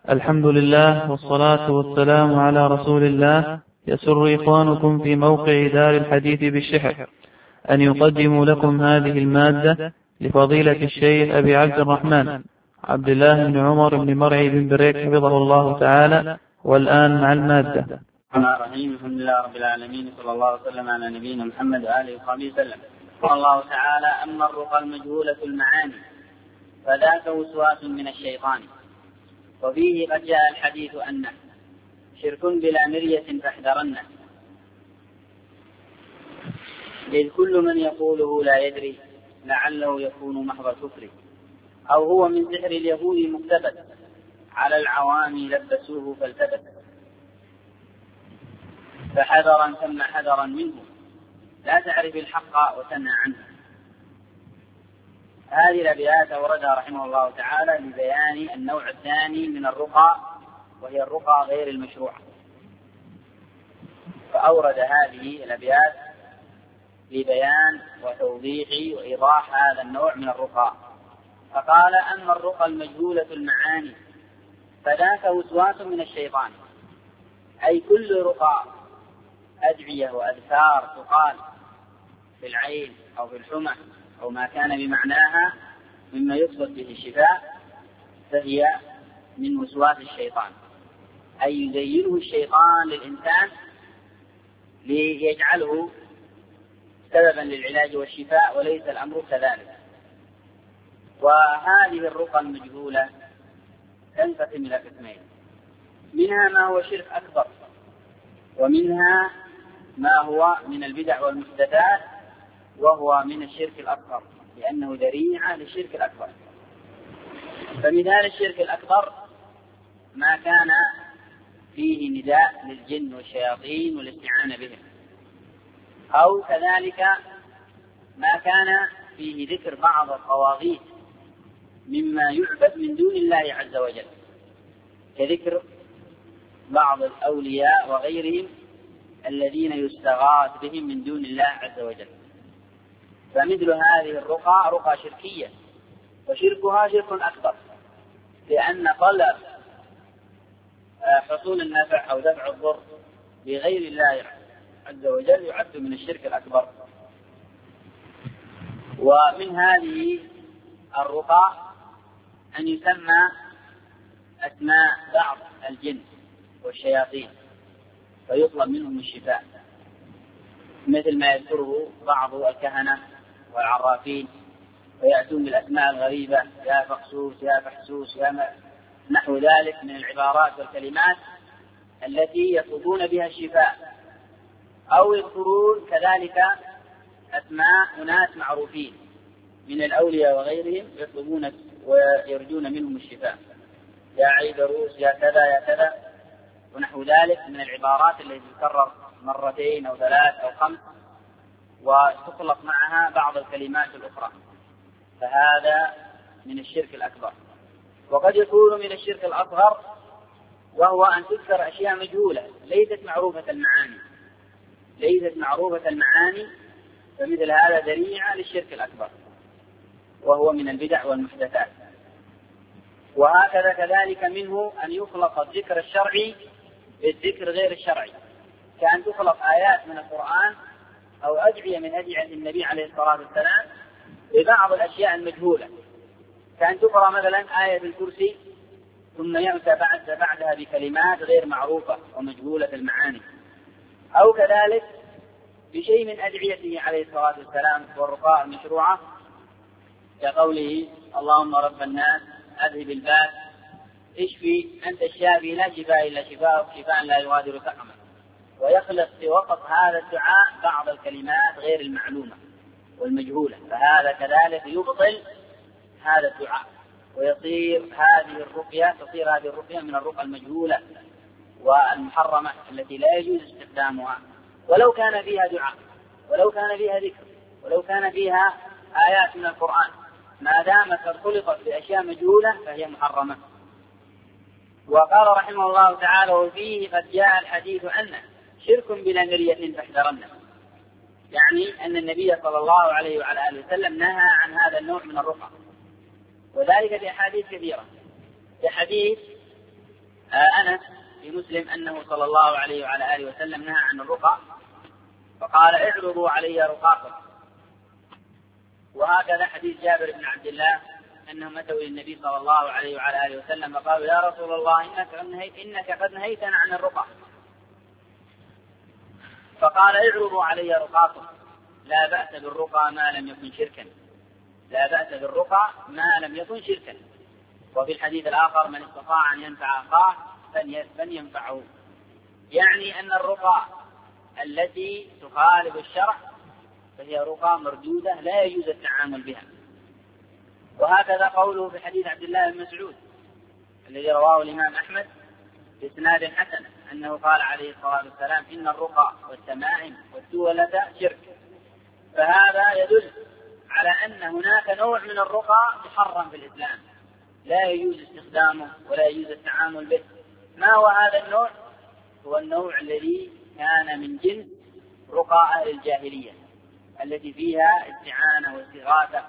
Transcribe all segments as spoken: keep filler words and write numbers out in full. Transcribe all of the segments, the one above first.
الحمد لله والصلاة والسلام على رسول الله. يسر إخوانكم في موقع دار الحديث بالشحر أن يقدموا لكم هذه المادة لفضيلة الشيخ أبي عبد الرحمن عبد الله بن عمر بن مرعي بن بريك حفظه الله تعالى. والآن مع المادة. الرحمن الرحيم. الحمد لله رب العالمين، صلى الله وسلم على نبينا محمد وآله وصحبه وسلم. قال الله تعالى: أما الرقى المجهولة المعاني فذاك وسواس من الشيطان. وفيه قد جاء الحديث أنه شرك بلا مرية فاحذرنه، إذ كل من يقوله لا يدري لعله يكون محض كفر، أو هو من سحر اليهود مقتبس على العوام لبسوه فالتبس، فحذرا ثم حذرا منه لا تعرف الحق وتنهى عنه. هذه الأبيات أوردها رحمه الله تعالى لبيان النوع الثاني من الرقى، وهي الرقى غير المشروعة. فأورد هذه الأبيات لبيان وتوضيح وإيضاح هذا النوع من الرقى. فقال: أما الرقى المجهولة المعاني فذاك وسواس من الشيطان، أي كل رقى أدعية وأذكار تقال في العين أو في الحمى أو ما كان بمعناها مما يقصد به الشفاء، فهي من وسواس الشيطان، أي يزينه الشيطان للإنسان ليجعله سببا للعلاج والشفاء، وليس الأمر كذلك. وهذه الرقى المجهولة تنقسم إلى قسمين: منها ما هو شرك أكبر، ومنها ما هو من البدع والمحدثات وهو من الشرك الأكبر، لأنه ذريعة للشرك الأكبر. فمثال الشرك الأكبر ما كان فيه نداء للجن والشياطين والاستعانة بهم، أو كذلك ما كان فيه ذكر بعض الطواغيت مما يعبد من دون الله عز وجل، كذكر بعض الأولياء وغيرهم الذين يستغاث بهم من دون الله عز وجل. فمثل هذه الرقى رقى شركية، وشركها شرك أكبر، لأن طلب حصول النفع أو دفع الضر بغير الله عز وجل يعد من الشرك الأكبر. ومن هذه الرقى أن يسمى أسماء بعض الجن والشياطين فيطلب منهم الشفاء، مثل ما يذكره بعض الكهنة والعرافين، ويأتون بالأسماء الغريبة: يا فقسوس، يا فحسوس، يا نحو ذلك من العبارات والكلمات التي يطلبون بها الشفاء. أو يذكرون كذلك أسماء أناس معروفين من الأولياء وغيرهم يطلبون ويرجون منهم الشفاء: يا عيدروس، يا كذا يا كذا، ونحو ذلك من العبارات التي تكرر مرتين أو ثلاث أو خمس، وتطلق معها بعض الكلمات الأخرى. فهذا من الشرك الأكبر. وقد يكون من الشرك الأصغر، وهو أن تذكر أشياء مجهولة ليست معروفة المعاني ليست معروفة المعاني فمثل هذا ذريعة للشرك الأكبر، وهو من البدع والمحدثات. وهكذا كذلك منه أن يخلق الذكر الشرعي بالذكر غير الشرعي، كأن تخلق آيات من القرآن أو أدعية من أدعية النبي عليه الصلاة والسلام ببعض الأشياء المجهولة، كأن تقرأ مثلا آية الكرسي ثم يأتى بعد بعدها بكلمات غير معروفة ومجهولة المعاني، أو كذلك بشيء من أدعيته عليه الصلاة والسلام والرقاء المشروعة، كقوله: اللهم رب الناس أذهب الباس اشفي أنت الشافي لا شفاء إلا شفاء شفاء لا يغادر سقما. ويخلق في وسط هذا الدعاء بعض الكلمات غير المعلومة والمجهولة، فهذا كذلك يبطل هذا الدعاء، ويصير هذه الرقية تصير هذه الرقية من الرقى المجهولة والمحرمة التي لا يجوز استخدامها، ولو كان فيها دعاء، ولو كان فيها ذكر، ولو كان فيها آيات من القرآن، ما دامت قد خلقت بأشياء مجهولة فهي محرمة. وقال رحمه الله تعالى: وفيه قد جاء الحديث أنه شرك بلا مرية فاحذرنه، يعني أن النبي صلى الله عليه وعلى آله وسلم نهى عن هذا النوع من الرقى، وذلك في أحاديث كثيرة. في حديث أنس في مسلم أنه صلى الله عليه وعلى آله وسلم نهى عن الرقى فقال اعرضوا علي رقاكم. وهكذا حديث جابر بن عبد الله أنهم أتوا إلى النبي صلى الله عليه وعلى آله وسلم وقالوا يا رسول الله إنك قد نهيتنا عن الرقى، فقال اعرضوا علي رقاكم، لا بأس بالرقى ما لم يكن شركا، لا بأس بالرقى ما لم يكن شركا. وفي الحديث الآخر من استطاع أن ينفع أخاه فلينفعه، يعني أن الرقى التي تخالف الشرع فهي رقى مردودة لا يجوز التعامل بها. وهكذا قوله في حديث عبد الله بن مسعود الذي رواه الإمام أحمد بإسناد حسن أنه قال عليه الصلاة والسلام إن الرقى والتمائم والتولة شرك. فهذا يدل على أن هناك نوع من الرقى محرم في الإسلام لا يجوز استخدامه ولا يجوز التعامل به. ما هو هذا النوع؟ هو النوع الذي كان من جنس رقى أهل الجاهلية التي فيها استعانة واستغاثة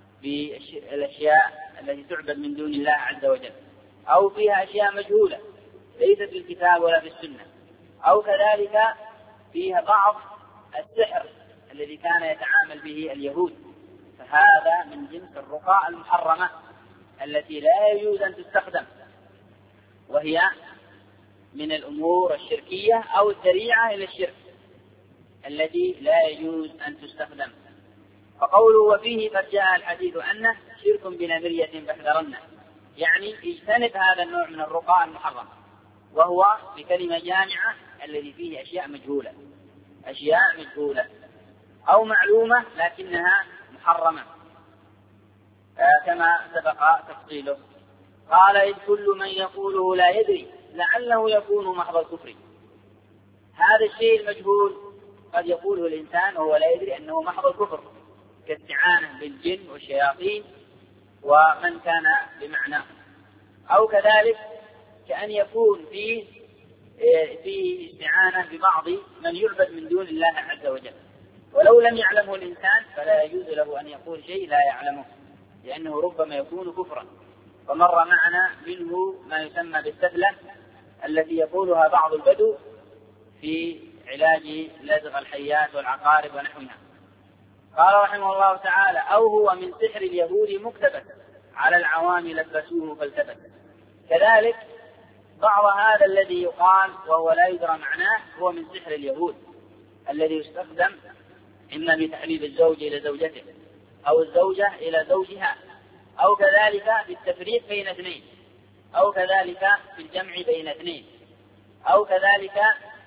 بالأشياء التي تعبد من دون الله عز وجل، أو فيها أشياء مجهولة ليست في الكتاب ولا في السنة، أو كذلك فيها بعض السحر الذي كان يتعامل به اليهود. فهذا من جنس الرقى المحرمة التي لا يجوز أن تستخدم، وهي من الأمور الشركية أو الذريعة إلى الشرك التي لا يجوز أن تستخدم. فقوله وفيه قد جاء الحديث أنه شرك بنذرية فاحذرنه، يعني اجتنب هذا النوع من الرقى المحرم، وهو بكلمة جامعة الذي فيه أشياء مجهولة، أشياء مجهولة أو معلومة لكنها محرمة آه كما سبق تفصيله. قال إذ كل من يقوله لا يدري لعله يكون محض الكفر. هذا الشيء المجهول قد يقوله الإنسان وهو لا يدري أنه محض الكفر، كاستعانة بالجن والشياطين ومن كان بمعنى، أو كذلك كأن يكون فيه فيه استعانة ببعض من يعبد من دون الله عز وجل، ولو لم يعلمه الإنسان فلا يجوز له أن يقول شيء لا يعلمه، لأنه ربما يكون كفرا. ومر معنا منه ما يسمى بالسفلة التي يقولها بعض البدو في علاج لدغ الحيات والعقارب ونحوها. قال رحمه الله تعالى أو هو من سحر اليهود مقتبس على العوام لبسوه فالتبس. كذلك بعض هذا الذي يقال وهو لا يدرى معناه هو من سحر اليهود الذي يستخدم إما بتحبيب الزوج إلى زوجته أو الزوجة إلى زوجها، أو كذلك في التفريق بين اثنين، أو كذلك في الجمع بين اثنين، أو كذلك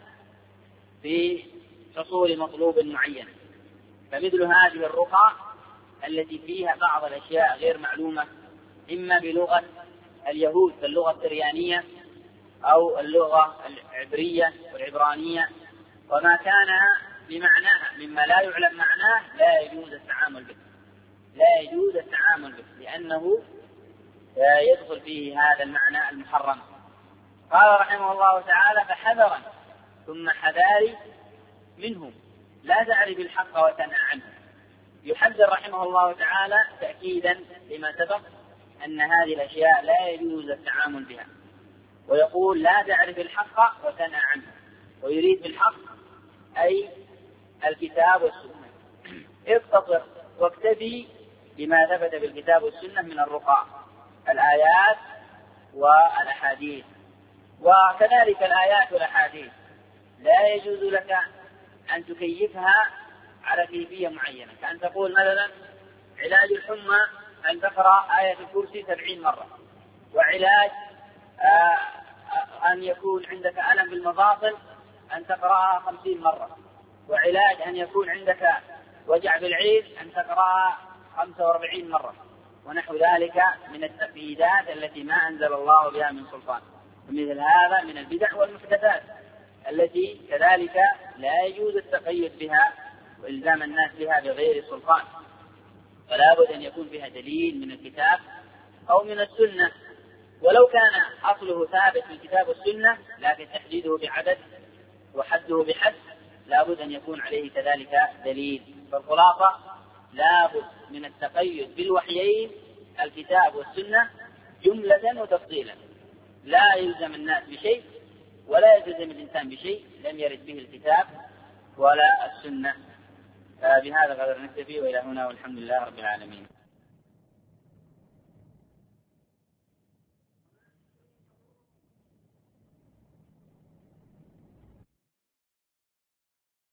في حصول مطلوب معين. فمثل هذه الرقى التي فيها بعض الأشياء غير معلومة إما بلغة اليهود كاللغة السريانية أو اللغة العبرية والعبرانية وما كان بمعناها مما لا يعلم معناه لا يجوز التعامل به، لا يجوز التعامل به لأنه يدخل فيه هذا المعنى المحرم. قال رحمه الله تعالى فحذرا ثم حذاري منهم لا تعرف الحق وتنأ عنه. يحذر رحمه الله تعالى تأكيدا لما سبق أن هذه الأشياء لا يجوز التعامل بها، ويقول لا تعرف الحق وتنأ عنه، ويريد بالحق أي الكتاب والسنة. اقتصر واكتفي بما ثبت بالكتاب والسنة من الرقى الآيات والأحاديث. وكذلك الآيات والأحاديث لا يجوز لك أن تكيفها على كيفية معينة، كأن تقول مثلا علاج الحمى أن تقرأ آية الكرسي سبعين مرة، وعلاج أن يكون عندك ألم بالمفاصل أن تقرأها خمسين مرة، وعلاج أن يكون عندك وجع بالعين أن تقرأها خمسة وأربعين مرة، ونحو ذلك من التقييدات التي ما أنزل الله بها من سلطان. ومثل هذا من البدع والمحدثات التي كذلك لا يجوز التقيد بها وإلزام الناس بها بغير سلطان، فلا بد أن يكون بها دليل من الكتاب أو من السنة، ولو كان أصله ثابت في الكتاب والسنة لكن تحديده بعدد وحده بحد لا بد أن يكون عليه كذلك دليل. فالخلاصة لا بد من التقيد بالوحيين الكتاب والسنة جملة وتفصيلا، لا يلزم الناس بشيء ولا يلزم الإنسان بشيء لم يرد به الكتاب ولا السنة. بهذا قدر نكتفي، وإلى هنا والحمد لله رب العالمين.